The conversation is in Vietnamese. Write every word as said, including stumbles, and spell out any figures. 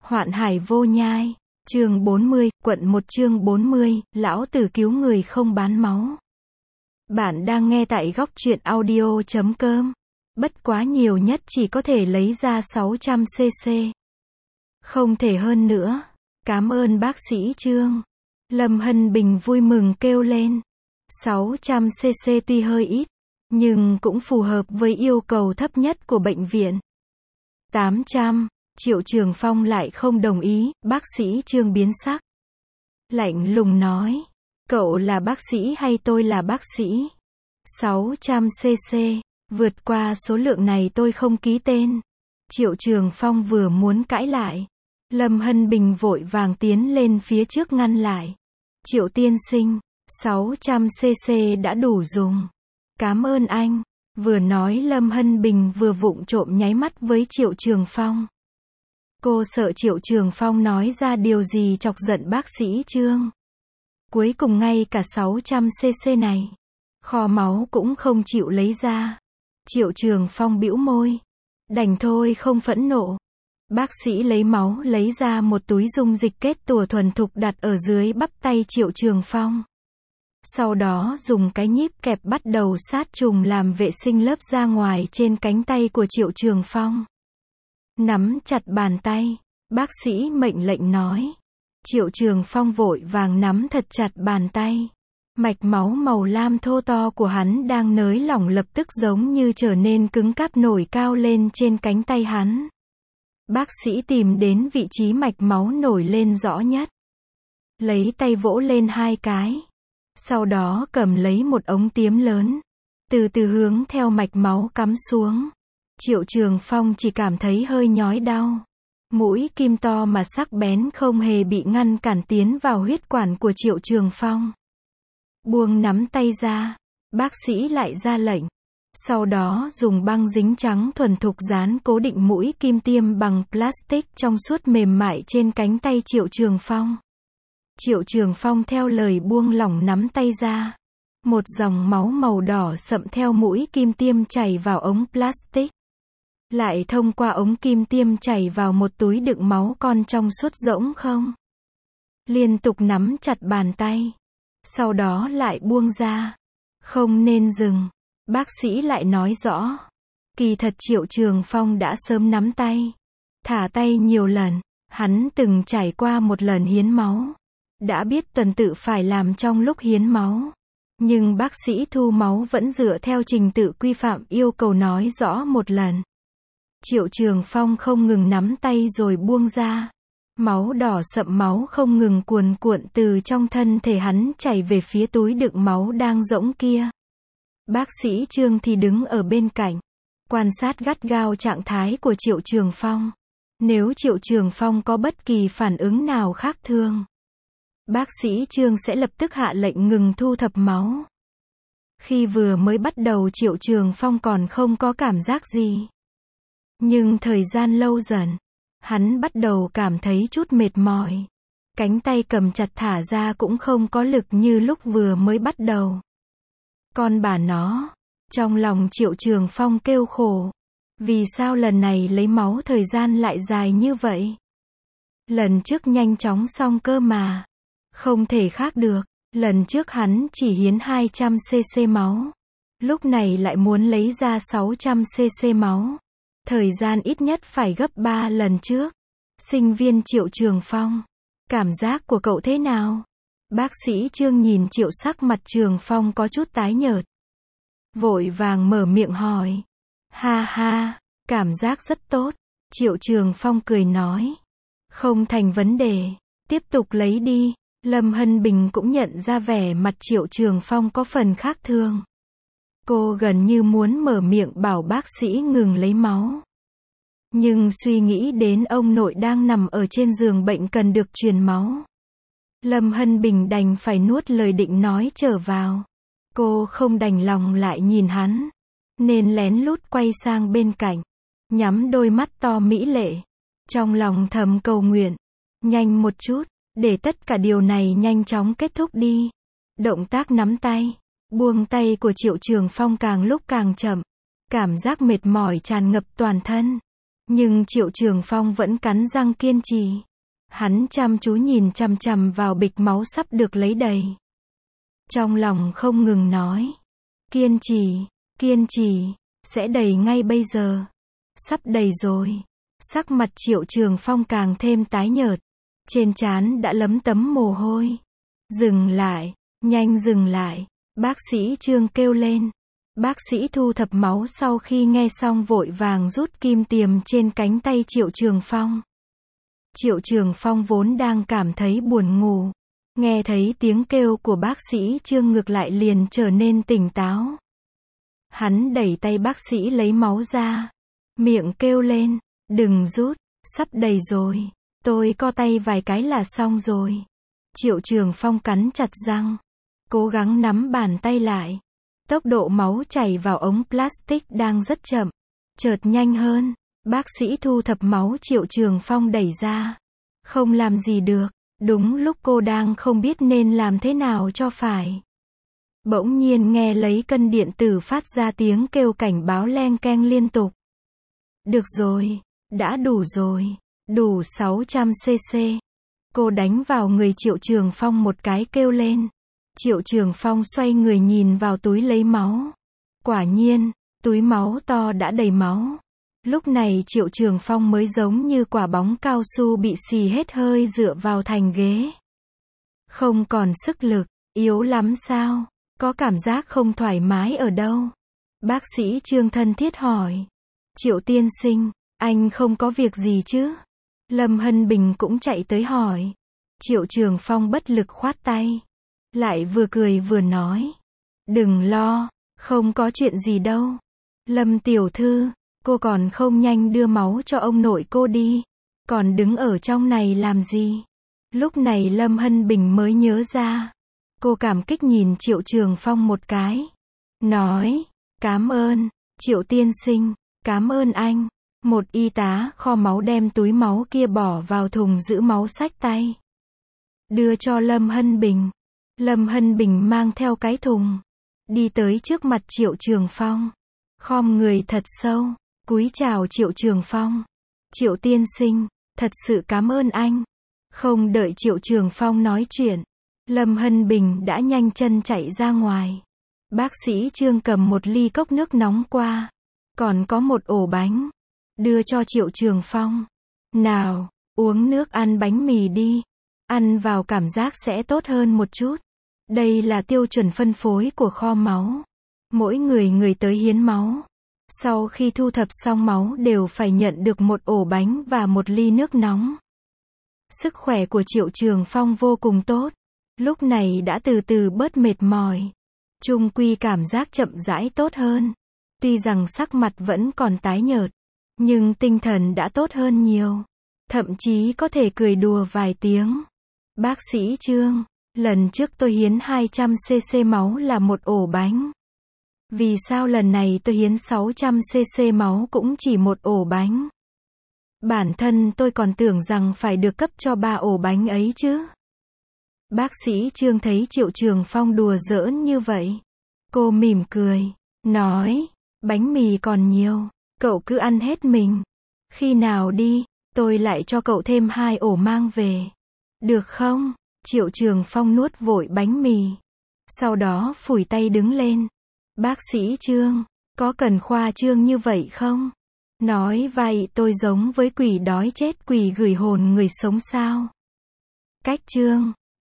Hoạn hải vô nhai. Chương bốn mươi, quận một chương bốn mươi, lão tử cứu người không bán máu. Bạn đang nghe tại góc truyện audio chấm com. Bất quá nhiều nhất chỉ có thể lấy ra sáu trăm xê xê. Không thể hơn nữa. Cảm ơn bác sĩ Trương. Lâm Hân Bình vui mừng kêu lên. sáu trăm xê xê tuy hơi ít, nhưng cũng phù hợp với yêu cầu thấp nhất của bệnh viện. tám trăm. Triệu Trường Phong lại không đồng ý, bác sĩ Trương biến sắc. Lạnh lùng nói, cậu là bác sĩ hay tôi là bác sĩ? sáu trăm xê xê, vượt qua số lượng này tôi không ký tên. Triệu Trường Phong vừa muốn cãi lại, Lâm Hân Bình vội vàng tiến lên phía trước ngăn lại. Triệu tiên sinh, sáu trăm xê xê đã đủ dùng. Cảm ơn anh. Vừa nói Lâm Hân Bình vừa vụng trộm nháy mắt với Triệu Trường Phong. Cô sợ Triệu Trường Phong nói ra điều gì chọc giận bác sĩ Trương. Cuối cùng ngay cả sáu trăm xê xê này, kho máu cũng không chịu lấy ra. Triệu Trường Phong bĩu môi. Đành thôi không phẫn nộ. Bác sĩ lấy máu lấy ra một túi dung dịch kết tủa thuần thục đặt ở dưới bắp tay Triệu Trường Phong. Sau đó dùng cái nhíp kẹp bắt đầu sát trùng làm vệ sinh lớp da ngoài trên cánh tay của Triệu Trường Phong. Nắm chặt bàn tay, bác sĩ mệnh lệnh nói. Triệu Trường Phong vội vàng nắm thật chặt bàn tay. Mạch máu màu lam thô to của hắn đang nới lỏng lập tức giống như trở nên cứng cáp nổi cao lên trên cánh tay hắn. Bác sĩ tìm đến vị trí mạch máu nổi lên rõ nhất. Lấy tay vỗ lên hai cái. Sau đó cầm lấy một ống tiêm lớn. Từ từ hướng theo mạch máu cắm xuống. Triệu Trường Phong chỉ cảm thấy hơi nhói đau. Mũi kim to mà sắc bén không hề bị ngăn cản tiến vào huyết quản của Triệu Trường Phong. Buông nắm tay ra. Bác sĩ lại ra lệnh. Sau đó dùng băng dính trắng thuần thục dán cố định mũi kim tiêm bằng plastic trong suốt mềm mại trên cánh tay Triệu Trường Phong. Triệu Trường Phong theo lời buông lỏng nắm tay ra. Một dòng máu màu đỏ sậm theo mũi kim tiêm chảy vào ống plastic. Lại thông qua ống kim tiêm chảy vào một túi đựng máu con trong suốt rỗng không. Liên tục nắm chặt bàn tay. Sau đó lại buông ra. Không nên dừng. Bác sĩ lại nói rõ. Kỳ thật Triệu Trường Phong đã sớm nắm tay. Thả tay nhiều lần. Hắn từng trải qua một lần hiến máu. Đã biết tuần tự phải làm trong lúc hiến máu. Nhưng bác sĩ thu máu vẫn dựa theo trình tự quy phạm yêu cầu nói rõ một lần. Triệu Trường Phong không ngừng nắm tay rồi buông ra. Máu đỏ sậm máu không ngừng cuồn cuộn từ trong thân thể hắn chảy về phía túi đựng máu đang rỗng kia. Bác sĩ Trương thì đứng ở bên cạnh. Quan sát gắt gao trạng thái của Triệu Trường Phong. Nếu Triệu Trường Phong có bất kỳ phản ứng nào khác thường, bác sĩ Trương sẽ lập tức hạ lệnh ngừng thu thập máu. Khi vừa mới bắt đầu Triệu Trường Phong còn không có cảm giác gì. Nhưng thời gian lâu dần, hắn bắt đầu cảm thấy chút mệt mỏi. Cánh tay cầm chặt thả ra cũng không có lực như lúc vừa mới bắt đầu. Con bà nó, trong lòng Triệu Trường Phong kêu khổ. Vì sao lần này lấy máu thời gian lại dài như vậy? Lần trước nhanh chóng xong cơ mà. Không thể khác được, lần trước hắn chỉ hiến hai trăm xê xê máu. Lúc này lại muốn lấy ra sáu trăm xê xê máu. Thời gian ít nhất phải gấp ba lần trước. Sinh viên Triệu Trường Phong, cảm giác của cậu thế nào? Bác sĩ Trương nhìn Triệu sắc mặt Trường Phong có chút tái nhợt. Vội vàng mở miệng hỏi. Ha ha, cảm giác rất tốt. Triệu Trường Phong cười nói. Không thành vấn đề, tiếp tục lấy đi. Lâm Hân Bình cũng nhận ra vẻ mặt Triệu Trường Phong có phần khác thường. Cô gần như muốn mở miệng bảo bác sĩ ngừng lấy máu. Nhưng suy nghĩ đến ông nội đang nằm ở trên giường bệnh cần được truyền máu. Lâm Hân Bình đành phải nuốt lời định nói trở vào. Cô không đành lòng lại nhìn hắn, nên lén lút quay sang bên cạnh. Nhắm đôi mắt to mỹ lệ. Trong lòng thầm cầu nguyện. Nhanh một chút. Để tất cả điều này nhanh chóng kết thúc đi. Động tác nắm tay, buông tay của Triệu Trường Phong càng lúc càng chậm. Cảm giác mệt mỏi tràn ngập toàn thân. Nhưng Triệu Trường Phong vẫn cắn răng kiên trì. Hắn chăm chú nhìn chằm chằm vào bịch máu sắp được lấy đầy. Trong lòng không ngừng nói. Kiên trì, kiên trì, sẽ đầy ngay bây giờ. Sắp đầy rồi. Sắc mặt Triệu Trường Phong càng thêm tái nhợt. Trên trán đã lấm tấm mồ hôi. Dừng lại, nhanh dừng lại. Bác sĩ Trương kêu lên. Bác sĩ thu thập máu sau khi nghe xong vội vàng rút kim tiềm trên cánh tay Triệu Trường Phong. Triệu Trường Phong vốn đang cảm thấy buồn ngủ. Nghe thấy tiếng kêu của bác sĩ Trương ngược lại liền trở nên tỉnh táo. Hắn đẩy tay bác sĩ lấy máu ra. Miệng kêu lên, đừng rút, sắp đầy rồi. Tôi co tay vài cái là xong rồi. Triệu Trường Phong cắn chặt răng. Cố gắng nắm bàn tay lại. Tốc độ máu chảy vào ống plastic đang rất chậm. Chợt nhanh hơn. Bác sĩ thu thập máu Triệu Trường Phong đẩy ra. Không làm gì được. Đúng lúc cô đang không biết nên làm thế nào cho phải. Bỗng nhiên nghe lấy cân điện tử phát ra tiếng kêu cảnh báo leng keng liên tục. Được rồi. Đã đủ rồi. Đủ sáu trăm xê xê. Cô đánh vào người Triệu Trường Phong một cái kêu lên. Triệu Trường Phong xoay người nhìn vào túi lấy máu. Quả nhiên, túi máu to đã đầy máu. Lúc này Triệu Trường Phong mới giống như quả bóng cao su bị xì hết hơi dựa vào thành ghế. Không còn sức lực, yếu lắm sao? Có cảm giác không thoải mái ở đâu? Bác sĩ Trương thân thiết hỏi. Triệu tiên sinh, anh không có việc gì chứ? Lâm Hân Bình cũng chạy tới hỏi. Triệu Trường Phong bất lực khoát tay. Lại vừa cười vừa nói. Đừng lo, không có chuyện gì đâu. Lâm tiểu thư, cô còn không nhanh đưa máu cho ông nội cô đi. Còn đứng ở trong này làm gì? Lúc này Lâm Hân Bình mới nhớ ra. Cô cảm kích nhìn Triệu Trường Phong một cái. Nói, cảm ơn, Triệu tiên sinh, cảm ơn anh. Một y tá kho máu đem túi máu kia bỏ vào thùng giữ máu xách tay. Đưa cho Lâm Hân Bình. Lâm Hân Bình mang theo cái thùng. Đi tới trước mặt Triệu Trường Phong. Khom người thật sâu. Cúi chào Triệu Trường Phong. Triệu tiên sinh, thật sự cảm ơn anh. Không đợi Triệu Trường Phong nói chuyện. Lâm Hân Bình đã nhanh chân chạy ra ngoài. Bác sĩ Trương cầm một ly cốc nước nóng qua. Còn có một ổ bánh. Đưa cho Triệu Trường Phong. Nào, uống nước ăn bánh mì đi. Ăn vào cảm giác sẽ tốt hơn một chút. Đây là tiêu chuẩn phân phối của kho máu. Mỗi người người tới hiến máu. Sau khi thu thập xong máu đều phải nhận được một ổ bánh và một ly nước nóng. Sức khỏe của Triệu Trường Phong vô cùng tốt. Lúc này đã từ từ bớt mệt mỏi. Chung quy cảm giác chậm rãi tốt hơn. Tuy rằng sắc mặt vẫn còn tái nhợt. Nhưng tinh thần đã tốt hơn nhiều. Thậm chí có thể cười đùa vài tiếng. Bác sĩ Trương, lần trước tôi hiến hai trăm xê xê máu là một ổ bánh. Vì sao lần này tôi hiến sáu trăm xê xê máu cũng chỉ một ổ bánh? Bản thân tôi còn tưởng rằng phải được cấp cho ba ổ bánh ấy chứ. Bác sĩ Trương thấy Triệu Trường Phong đùa giỡn như vậy. Cô mỉm cười, nói, bánh mì còn nhiều, cậu cứ ăn hết mình. Khi nào đi, tôi lại cho cậu thêm hai ổ mang về. Được không? Triệu Trường Phong nuốt vội bánh mì. Sau đó phủi tay đứng lên. Bác sĩ Trương, có cần khoa trương như vậy không? Nói vậy tôi giống với quỷ đói chết quỷ gửi hồn người sống sao? Cách Trương.